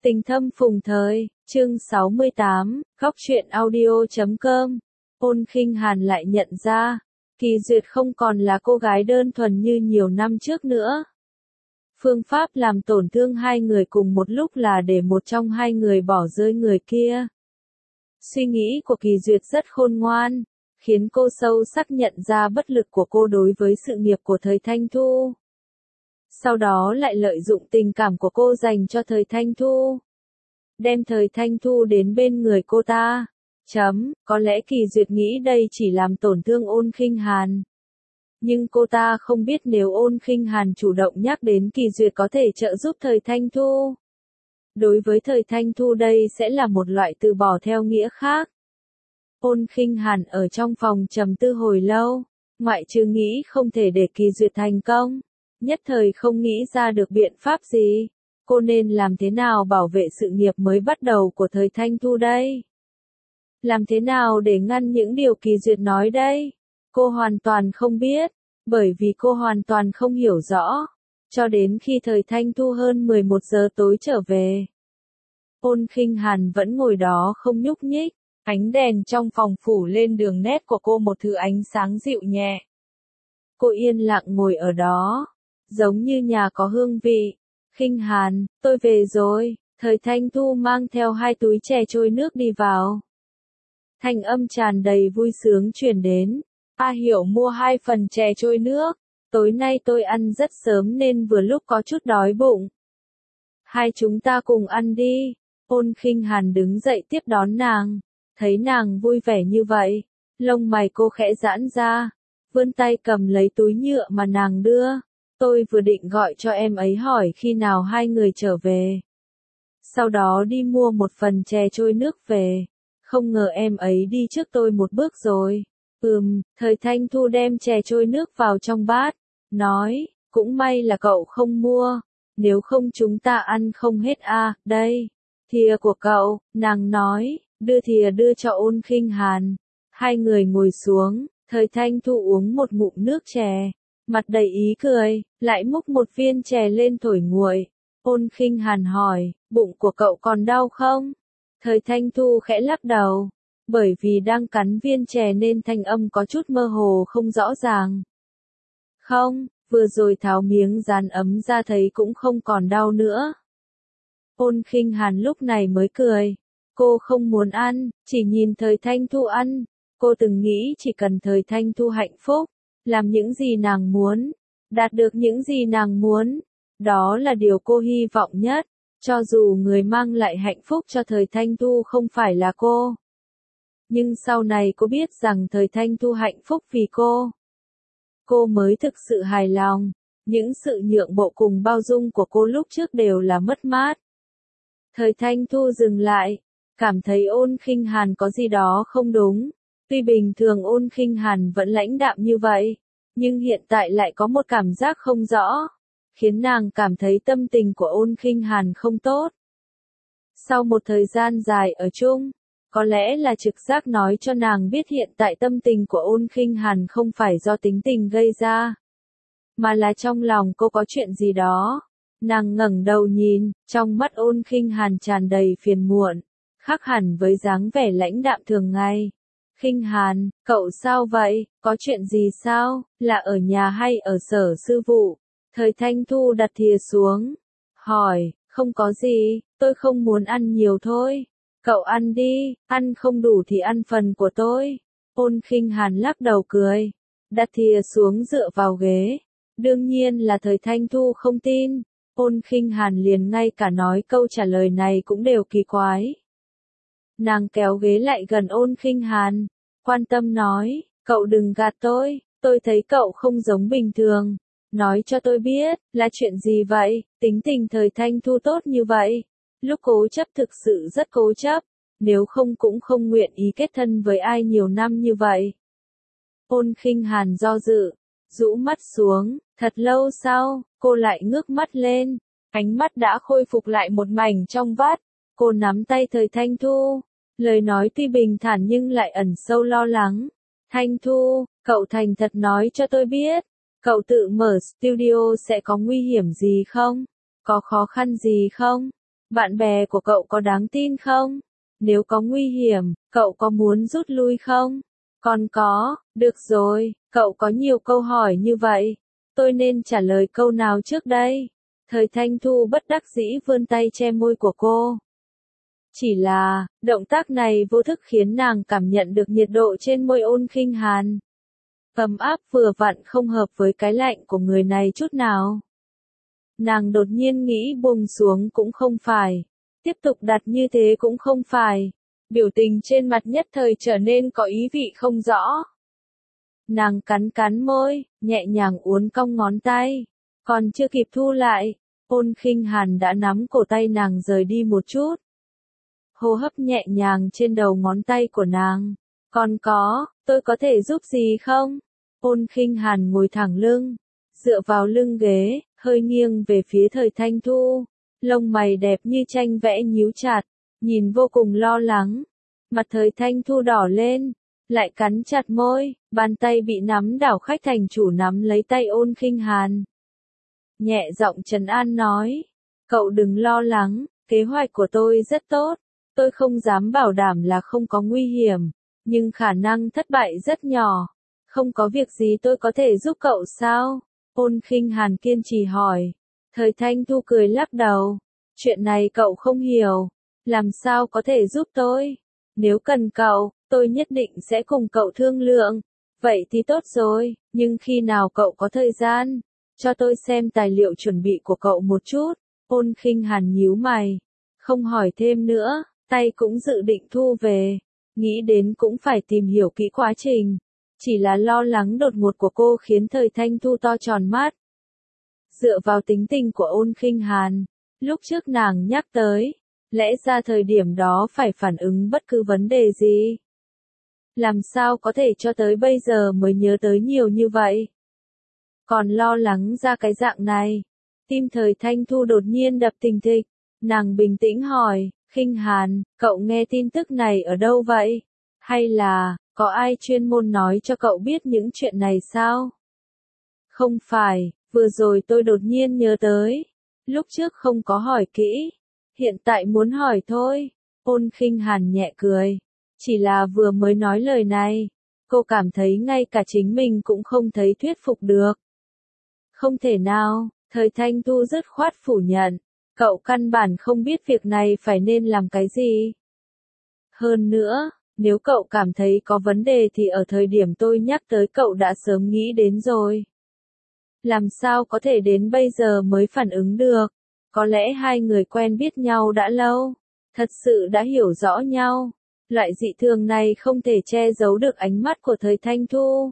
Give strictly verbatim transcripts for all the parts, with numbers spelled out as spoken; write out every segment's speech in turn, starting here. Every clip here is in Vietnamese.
Tình thâm phùng thời, chương sáu mươi tám, góc truyện audio chấm com. Ôn Khinh Hàn lại nhận ra, Kỳ Duyệt không còn là cô gái đơn thuần như nhiều năm trước nữa. Phương pháp làm tổn thương hai người cùng một lúc là để một trong hai người bỏ rơi người kia. Suy nghĩ của Kỳ Duyệt rất khôn ngoan, khiến cô sâu sắc nhận ra bất lực của cô đối với sự nghiệp của thời Thanh Thu. Sau đó lại lợi dụng tình cảm của cô dành cho thời Thanh Thu. Đem thời Thanh Thu đến bên người cô ta. Chấm, có lẽ Kỳ Duyệt nghĩ đây chỉ làm tổn thương Ôn Khinh Hàn. Nhưng cô ta không biết nếu Ôn Khinh Hàn chủ động nhắc đến Kỳ Duyệt có thể trợ giúp thời Thanh Thu. Đối với thời Thanh Thu đây sẽ là một loại từ bỏ theo nghĩa khác. Ôn Khinh Hàn ở trong phòng trầm tư hồi lâu, ngoại trừ nghĩ không thể để Kỳ Duyệt thành công, nhất thời không nghĩ ra được biện pháp gì. Cô nên làm thế nào bảo vệ sự nghiệp mới bắt đầu của thời Thanh Thu đây? Làm thế nào để ngăn những điều Kỳ Duyệt nói đây? Cô hoàn toàn không biết, bởi vì cô hoàn toàn không hiểu rõ. Cho đến khi thời Thanh Thu hơn mười một giờ tối trở về, Ôn Khinh Hàn vẫn ngồi đó không nhúc nhích, ánh đèn trong phòng phủ lên đường nét của cô một thứ ánh sáng dịu nhẹ. Cô yên lặng ngồi ở đó, giống như nhà có hương vị. Khinh Hàn, tôi về rồi. Thời Thanh Thu mang theo hai túi chè trôi nước đi vào. Thanh âm tràn đầy vui sướng truyền đến. A Hiểu mua hai phần chè trôi nước. Tối nay tôi ăn rất sớm nên vừa lúc có chút đói bụng. Hai chúng ta cùng ăn đi. Ôn Khinh Hàn đứng dậy tiếp đón nàng. Thấy nàng vui vẻ như vậy, lông mày cô khẽ giãn ra, vươn tay cầm lấy túi nhựa mà nàng đưa. Tôi vừa định gọi cho em ấy hỏi khi nào hai người trở về. Sau đó đi mua một phần chè trôi nước về. Không ngờ em ấy đi trước tôi một bước rồi. Ừm, thời Thanh Thu đem chè trôi nước vào trong bát. Nói, cũng may là cậu không mua. Nếu không chúng ta ăn không hết à, đây. Thìa của cậu, nàng nói, đưa thìa đưa cho Ôn Khinh Hàn. Hai người ngồi xuống, thời Thanh Thu uống một ngụm nước chè. Mặt đầy ý cười, lại múc một viên chè lên thổi nguội. Ôn Khinh Hàn hỏi, bụng của cậu còn đau không? Thời Thanh Thu khẽ lắc đầu, bởi vì đang cắn viên chè nên thanh âm có chút mơ hồ không rõ ràng. Không, vừa rồi tháo miếng dán ấm ra thấy cũng không còn đau nữa. Ôn Khinh Hàn lúc này mới cười. Cô không muốn ăn, chỉ nhìn thời Thanh Thu ăn. Cô từng nghĩ chỉ cần thời Thanh Thu hạnh phúc, làm những gì nàng muốn, đạt được những gì nàng muốn. Đó là điều cô hy vọng nhất, cho dù người mang lại hạnh phúc cho thời Thanh Thu không phải là cô. Nhưng sau này cô biết rằng thời Thanh Thu hạnh phúc vì cô. Cô mới thực sự hài lòng, những sự nhượng bộ cùng bao dung của cô lúc trước đều là mất mát. Thời Thanh Thu dừng lại, cảm thấy Ôn Khinh Hàn có gì đó không đúng. Tuy bình thường Ôn Khinh Hàn vẫn lãnh đạm như vậy, nhưng hiện tại lại có một cảm giác không rõ, khiến nàng cảm thấy tâm tình của Ôn Khinh Hàn không tốt. Sau một thời gian dài ở chung, có lẽ là trực giác nói cho nàng biết hiện tại tâm tình của Ôn Khinh Hàn không phải do tính tình gây ra, mà là trong lòng cô có chuyện gì đó. Nàng ngẩng đầu nhìn, trong mắt Ôn Khinh Hàn tràn đầy phiền muộn, khác hẳn với dáng vẻ lãnh đạm thường ngày. Khinh Hàn, cậu sao vậy, có chuyện gì sao, là ở nhà hay ở sở sư vụ? Thời Thanh Thu đặt thìa xuống, hỏi, không có gì, tôi không muốn ăn nhiều thôi. Cậu ăn đi, ăn không đủ thì ăn phần của tôi. Ôn Khinh Hàn lắc đầu cười, đặt thìa xuống dựa vào ghế. Đương nhiên là thời Thanh Thu không tin. Ôn Khinh Hàn liền ngay cả nói câu trả lời này cũng đều kỳ quái. Nàng kéo ghế lại gần Ôn Khinh Hàn, quan tâm nói, cậu đừng gạt tôi, tôi thấy cậu không giống bình thường. Nói cho tôi biết, là chuyện gì vậy, tính tình thời Thanh Thu tốt như vậy. Lúc cố chấp thực sự rất cố chấp, nếu không cũng không nguyện ý kết thân với ai nhiều năm như vậy. Ôn Khinh Hàn do dự, rũ mắt xuống, thật lâu sau, cô lại ngước mắt lên, ánh mắt đã khôi phục lại một mảnh trong vắt. Cô nắm tay thời Thanh Thu, lời nói tuy bình thản nhưng lại ẩn sâu lo lắng. Thanh Thu, cậu thành thật nói cho tôi biết, cậu tự mở studio sẽ có nguy hiểm gì không? Có khó khăn gì không? Bạn bè của cậu có đáng tin không? Nếu có nguy hiểm, cậu có muốn rút lui không? Còn có, được rồi, cậu có nhiều câu hỏi như vậy. Tôi nên trả lời câu nào trước đây? Thời Thanh Thu bất đắc dĩ vươn tay che môi của cô. Chỉ là, động tác này vô thức khiến nàng cảm nhận được nhiệt độ trên môi Ôn Khinh Hàn. Ấm áp vừa vặn không hợp với cái lạnh của người này chút nào. Nàng đột nhiên nghĩ buông xuống cũng không phải. Tiếp tục đặt như thế cũng không phải. Biểu tình trên mặt nhất thời trở nên có ý vị không rõ. Nàng cắn cắn môi, nhẹ nhàng uốn cong ngón tay. Còn chưa kịp thu lại, Ôn Khinh Hàn đã nắm cổ tay nàng rời đi một chút. Hô hấp nhẹ nhàng trên đầu ngón tay của nàng. Còn có, tôi có thể giúp gì không? Ôn Khinh Hàn ngồi thẳng lưng, dựa vào lưng ghế, hơi nghiêng về phía Thời Thanh Thu. Lông mày đẹp như tranh vẽ nhíu chặt, nhìn vô cùng lo lắng. Mặt Thời Thanh Thu đỏ lên, lại cắn chặt môi, bàn tay bị nắm đảo khách thành chủ nắm lấy tay Ôn Khinh Hàn. Nhẹ giọng trấn an nói, cậu đừng lo lắng, kế hoạch của tôi rất tốt, tôi không dám bảo đảm là không có nguy hiểm, nhưng khả năng thất bại rất nhỏ. Không có việc gì tôi có thể giúp cậu sao? Ôn Khinh Hàn kiên trì hỏi. Thời Thanh Thu cười lắc đầu. Chuyện này cậu không hiểu. Làm sao có thể giúp tôi? Nếu cần cậu, tôi nhất định sẽ cùng cậu thương lượng. Vậy thì tốt rồi, nhưng khi nào cậu có thời gian? Cho tôi xem tài liệu chuẩn bị của cậu một chút. Ôn Khinh Hàn nhíu mày. Không hỏi thêm nữa, tay cũng dự định thu về. Nghĩ đến cũng phải tìm hiểu kỹ quá trình. Chỉ là lo lắng đột ngột của cô khiến Thời Thanh Thu to tròn mắt. Dựa vào tính tình của Ôn Khinh Hàn, lúc trước nàng nhắc tới, lẽ ra thời điểm đó phải phản ứng bất cứ vấn đề gì. Làm sao có thể cho tới bây giờ mới nhớ tới nhiều như vậy? Còn lo lắng ra cái dạng này. Tim Thời Thanh Thu đột nhiên đập thình thịch. Nàng bình tĩnh hỏi, Khinh Hàn, cậu nghe tin tức này ở đâu vậy? Hay là, có ai chuyên môn nói cho cậu biết những chuyện này sao? Không phải, vừa rồi tôi đột nhiên nhớ tới. Lúc trước không có hỏi kỹ. Hiện tại muốn hỏi thôi. Ôn Khinh Hàn nhẹ cười. Chỉ là vừa mới nói lời này. Cô cảm thấy ngay cả chính mình cũng không thấy thuyết phục được. Không thể nào, Thời Thanh Thu dứt khoát phủ nhận. Cậu căn bản không biết việc này phải nên làm cái gì. Hơn nữa, nếu cậu cảm thấy có vấn đề thì ở thời điểm tôi nhắc tới cậu đã sớm nghĩ đến rồi. Làm sao có thể đến bây giờ mới phản ứng được? Có lẽ hai người quen biết nhau đã lâu, thật sự đã hiểu rõ nhau. Loại dị thường này không thể che giấu được ánh mắt của Thời Thanh Thu.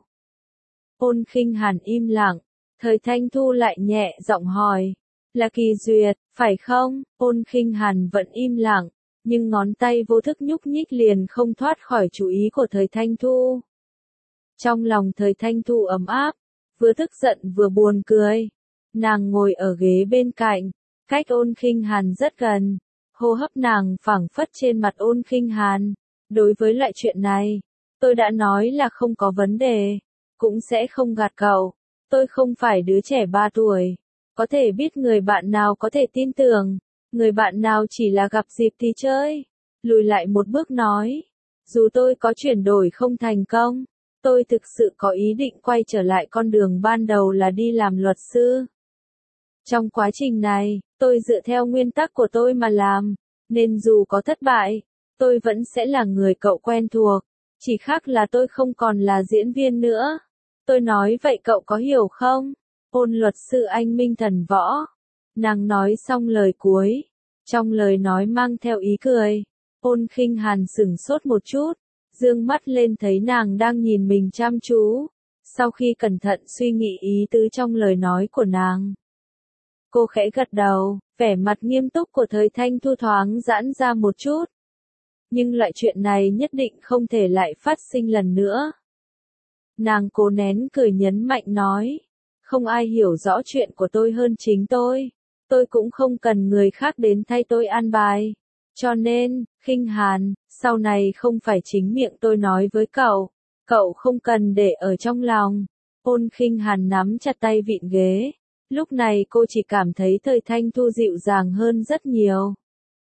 Ôn Khinh Hàn im lặng, Thời Thanh Thu lại nhẹ giọng hỏi, là Kỳ Duyệt, phải không? Ôn Khinh Hàn vẫn im lặng, nhưng ngón tay vô thức nhúc nhích liền không thoát khỏi chú ý của Thời Thanh Thu. Trong lòng Thời Thanh Thu ấm áp, vừa tức giận vừa buồn cười. Nàng ngồi ở ghế bên cạnh, cách Ôn Khinh Hàn rất gần, hô hấp nàng phảng phất trên mặt Ôn Khinh Hàn. Đối với loại chuyện này, tôi đã nói là không có vấn đề, cũng sẽ không gạt cậu. Tôi không phải đứa trẻ ba tuổi, có thể biết người bạn nào có thể tin tưởng, người bạn nào chỉ là gặp dịp thì chơi. Lùi lại một bước nói, dù tôi có chuyển đổi không thành công, tôi thực sự có ý định quay trở lại con đường ban đầu là đi làm luật sư. Trong quá trình này, tôi dựa theo nguyên tắc của tôi mà làm, nên dù có thất bại, tôi vẫn sẽ là người cậu quen thuộc, chỉ khác là tôi không còn là diễn viên nữa. Tôi nói vậy cậu có hiểu không? Ôn luật sư anh minh thần võ. Nàng nói xong lời cuối, trong lời nói mang theo ý cười. Ôn Khinh Hàn sửng sốt một chút, dương mắt lên thấy nàng đang nhìn mình chăm chú. Sau khi cẩn thận suy nghĩ ý tứ trong lời nói của nàng, cô khẽ gật đầu, vẻ mặt nghiêm túc của Thời Thanh Thu thoáng giãn ra một chút. Nhưng loại chuyện này nhất định không thể lại phát sinh lần nữa. Nàng cố nén cười nhấn mạnh nói, không ai hiểu rõ chuyện của tôi hơn chính tôi, tôi cũng không cần người khác đến thay tôi an bài. Cho nên, Khinh Hàn, sau này không phải chính miệng tôi nói với cậu, cậu không cần để ở trong lòng. Ôn Khinh Hàn nắm chặt tay vịn ghế, lúc này cô chỉ cảm thấy Thời Thanh Thu dịu dàng hơn rất nhiều.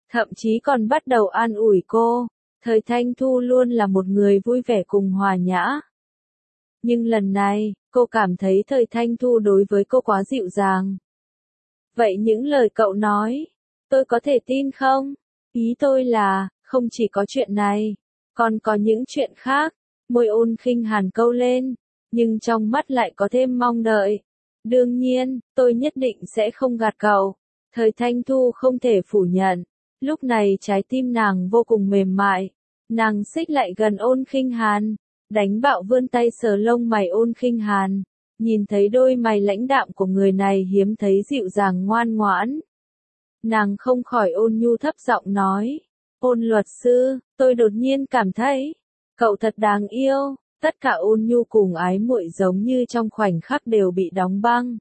thậm chí còn bắt đầu an ủi cô. Thời Thanh Thu luôn là một người vui vẻ cùng hòa nhã. Nhưng lần này, cô cảm thấy Thời Thanh Thu đối với cô quá dịu dàng. Vậy những lời cậu nói, tôi có thể tin không? Ý tôi là, không chỉ có chuyện này, còn có những chuyện khác. Môi Ôn Khinh Hàn câu lên, nhưng trong mắt lại có thêm mong đợi. Đương nhiên, tôi nhất định sẽ không gạt cậu. Thời Thanh Thu không thể phủ nhận. Lúc này trái tim nàng vô cùng mềm mại. Nàng xích lại gần Ôn Khinh Hàn, đánh bạo vươn tay sờ lông mày Ôn Khinh Hàn. Nhìn thấy đôi mày lãnh đạm của người này hiếm thấy dịu dàng ngoan ngoãn. Nàng không khỏi ôn nhu thấp giọng nói. Ôn luật sư, tôi đột nhiên cảm thấy, cậu thật đáng yêu. Tất cả ôn nhu cùng ái muội giống như trong khoảnh khắc đều bị đóng băng.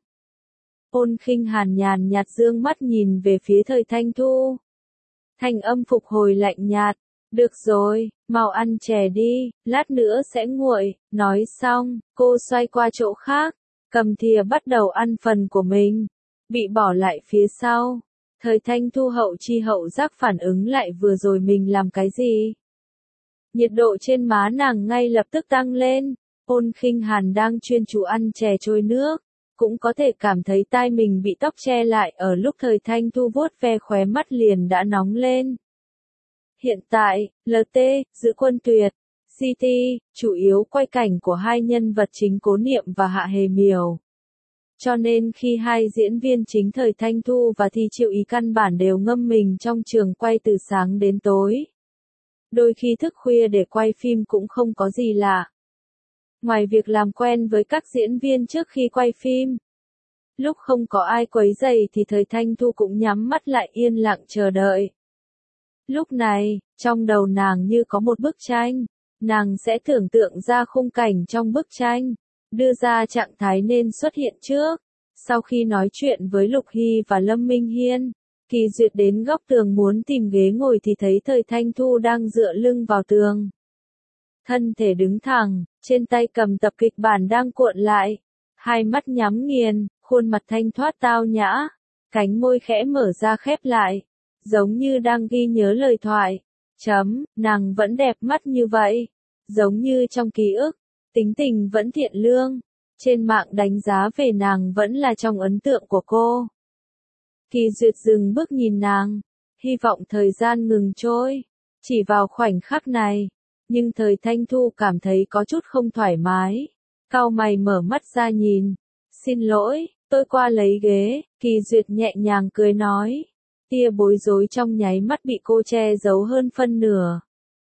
Ôn Khinh Hàn nhàn nhạt dương mắt nhìn về phía Thời Thanh Thu. Thanh âm phục hồi lạnh nhạt. Được rồi, mau ăn chè đi, lát nữa sẽ nguội. Nói xong, cô xoay qua chỗ khác, cầm thìa bắt đầu ăn phần của mình. Bị bỏ lại phía sau. Thời Thanh Thu hậu chi hậu giác phản ứng lại vừa rồi mình làm cái gì. Nhiệt độ trên má nàng ngay lập tức tăng lên. Ôn Khinh Hàn đang chuyên chú ăn chè trôi nước, cũng có thể cảm thấy tai mình bị tóc che lại ở lúc Thời Thanh Thu vuốt ve khóe mắt liền đã nóng lên. Hiện tại, lờ tê, Giữ Quân Tuyệt, xê tê, chủ yếu quay cảnh của hai nhân vật chính Cố Niệm và Hạ Hề Miểu. Cho nên khi hai diễn viên chính Thời Thanh Thu và Thi Triệu Ý căn bản đều ngâm mình trong trường quay từ sáng đến tối. Đôi khi thức khuya để quay phim cũng không có gì lạ. Ngoài việc làm quen với các diễn viên trước khi quay phim, lúc không có ai quấy rầy thì Thời Thanh Thu cũng nhắm mắt lại yên lặng chờ đợi. Lúc này, trong đầu nàng như có một bức tranh, nàng sẽ tưởng tượng ra khung cảnh trong bức tranh, đưa ra trạng thái nên xuất hiện trước. Sau khi nói chuyện với Lục Hy và Lâm Minh Hiên, Kỳ Duyệt đến góc tường muốn tìm ghế ngồi thì thấy Thời Thanh Thu đang dựa lưng vào tường. Thân thể đứng thẳng, trên tay cầm tập kịch bản đang cuộn lại, hai mắt nhắm nghiền, khuôn mặt thanh thoát tao nhã, cánh môi khẽ mở ra khép lại, giống như đang ghi nhớ lời thoại. Chấm, nàng vẫn đẹp mắt như vậy, giống như trong ký ức, tính tình vẫn thiện lương, trên mạng đánh giá về nàng vẫn là trong ấn tượng của cô. Kỳ Duyệt dừng bước nhìn nàng, hy vọng thời gian ngừng trôi, chỉ vào khoảnh khắc này, nhưng Thời Thanh Thu cảm thấy có chút không thoải mái, cau mày mở mắt ra nhìn, xin lỗi, tôi qua lấy ghế. Kỳ Duyệt nhẹ nhàng cười nói, tia bối rối trong nháy mắt bị cô che giấu hơn phân nửa.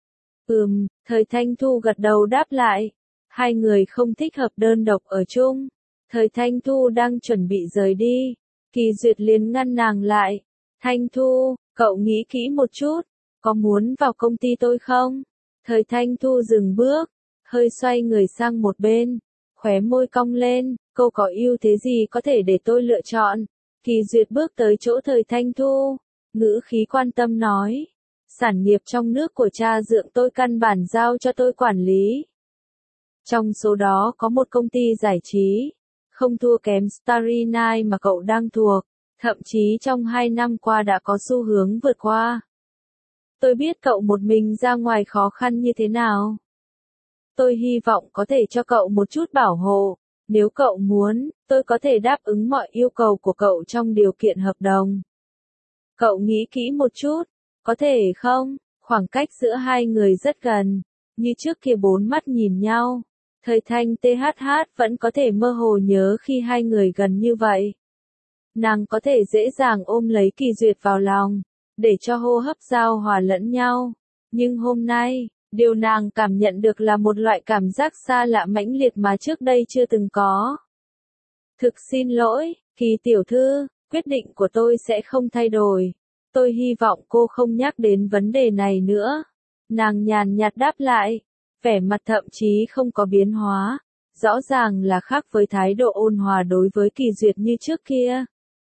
Ừm, Thời Thanh Thu gật đầu đáp lại, hai người không thích hợp đơn độc ở chung. Thời Thanh Thu đang chuẩn bị rời đi, Kỳ Duyệt liền ngăn nàng lại. Thanh Thu, cậu nghĩ kỹ một chút, có muốn vào công ty tôi không? Thời Thanh Thu dừng bước, hơi xoay người sang một bên, khóe môi cong lên, cô có ưu thế gì có thể để tôi lựa chọn? Kỳ Duyệt bước tới chỗ Thời Thanh Thu, ngữ khí quan tâm nói, sản nghiệp trong nước của cha dượng tôi căn bản giao cho tôi quản lý. Trong số đó có một công ty giải trí, không thua kém Starry Night mà cậu đang thuộc, thậm chí trong hai năm qua đã có xu hướng vượt qua. Tôi biết cậu một mình ra ngoài khó khăn như thế nào. Tôi hy vọng có thể cho cậu một chút bảo hộ, nếu cậu muốn, tôi có thể đáp ứng mọi yêu cầu của cậu trong điều kiện hợp đồng. Cậu nghĩ kỹ một chút, có thể không? Khoảng cách giữa hai người rất gần, như trước kia bốn mắt nhìn nhau. Thời Thanh tê hát hát vẫn có thể mơ hồ nhớ khi hai người gần như vậy. Nàng có thể dễ dàng ôm lấy Kỳ Duyệt vào lòng, để cho hô hấp giao hòa lẫn nhau. Nhưng hôm nay, điều nàng cảm nhận được là một loại cảm giác xa lạ mãnh liệt mà trước đây chưa từng có. Thực xin lỗi, Kỳ tiểu thư, quyết định của tôi sẽ không thay đổi. Tôi hy vọng cô không nhắc đến vấn đề này nữa. Nàng nhàn nhạt đáp lại, vẻ mặt thậm chí không có biến hóa, rõ ràng là khác với thái độ ôn hòa đối với Kỳ Duyệt như trước kia.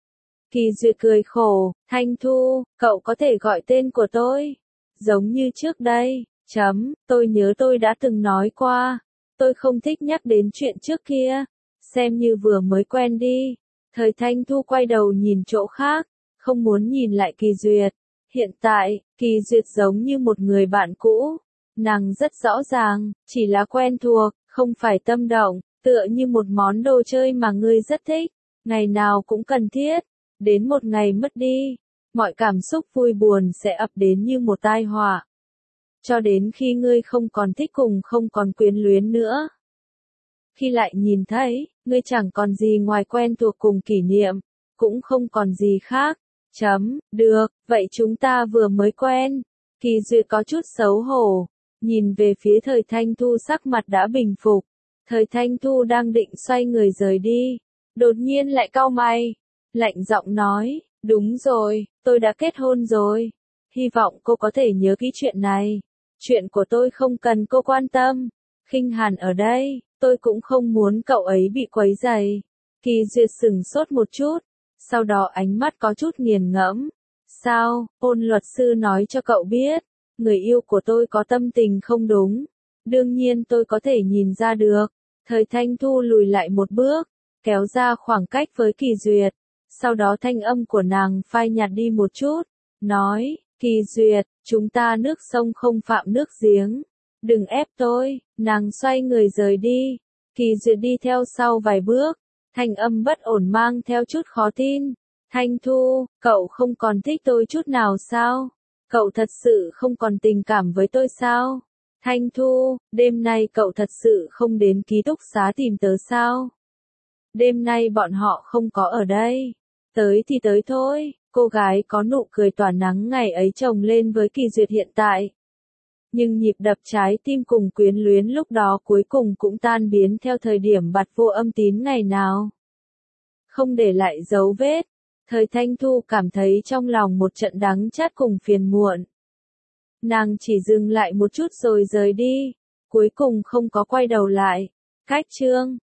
Kỳ Duyệt cười khổ, Thanh Thu, cậu có thể gọi tên của tôi, giống như trước đây, chấm, tôi nhớ tôi đã từng nói qua, tôi không thích nhắc đến chuyện trước kia, xem như vừa mới quen đi. Thời Thanh Thu quay đầu nhìn chỗ khác, không muốn nhìn lại Kỳ Duyệt, Hiện tại, Kỳ Duyệt giống như một người bạn cũ. Nàng rất rõ ràng, chỉ là quen thuộc, không phải tâm động, tựa như một món đồ chơi mà ngươi rất thích, ngày nào cũng cần thiết. Đến một ngày mất đi, mọi cảm xúc vui buồn sẽ ập đến như một tai họa. Cho đến khi ngươi không còn thích cùng không còn quyến luyến nữa. Khi lại nhìn thấy, ngươi chẳng còn gì ngoài quen thuộc cùng kỷ niệm, cũng không còn gì khác. Chấm, được, vậy chúng ta vừa mới quen. Kỳ Duyệt có chút xấu hổ, nhìn về phía Thời Thanh Thu sắc mặt đã bình phục. Thời Thanh Thu đang định xoay người rời đi, đột nhiên lại cau mày, lạnh giọng nói, đúng rồi, tôi đã kết hôn rồi. Hy vọng cô có thể nhớ kỹ chuyện này. Chuyện của tôi không cần cô quan tâm. Khinh Hàn ở đây, tôi cũng không muốn cậu ấy bị quấy rầy. Kỳ Duyệt sững sốt một chút, sau đó ánh mắt có chút nghiền ngẫm. Sao, Ôn luật sư nói cho cậu biết, người yêu của tôi có tâm tình không đúng. Đương nhiên tôi có thể nhìn ra được. Thời Thanh Thu lùi lại một bước, kéo ra khoảng cách với Kỳ Duyệt. Sau đó thanh âm của nàng phai nhạt đi một chút, nói, Kỳ Duyệt, chúng ta nước sông không phạm nước giếng. Đừng ép tôi. Nàng xoay người rời đi. Kỳ Duyệt đi theo sau vài bước, thanh âm bất ổn mang theo chút khó tin. Thanh Thu, cậu không còn thích tôi chút nào sao? Cậu thật sự không còn tình cảm với tôi sao? Thanh Thu, đêm nay cậu thật sự không đến ký túc xá tìm tớ sao? Đêm nay bọn họ không có ở đây. Tới thì tới thôi. Cô gái có nụ cười tỏa nắng ngày ấy chồng lên với Kỳ Duyệt hiện tại. Nhưng nhịp đập trái tim cùng quyến luyến lúc đó cuối cùng cũng tan biến theo thời điểm bặt vô âm tín ngày nào. Không để lại dấu vết. Thời Thanh Thu cảm thấy trong lòng một trận đắng chát cùng phiền muộn. Nàng chỉ dừng lại một chút rồi rời đi, cuối cùng không có quay đầu lại. Cách chương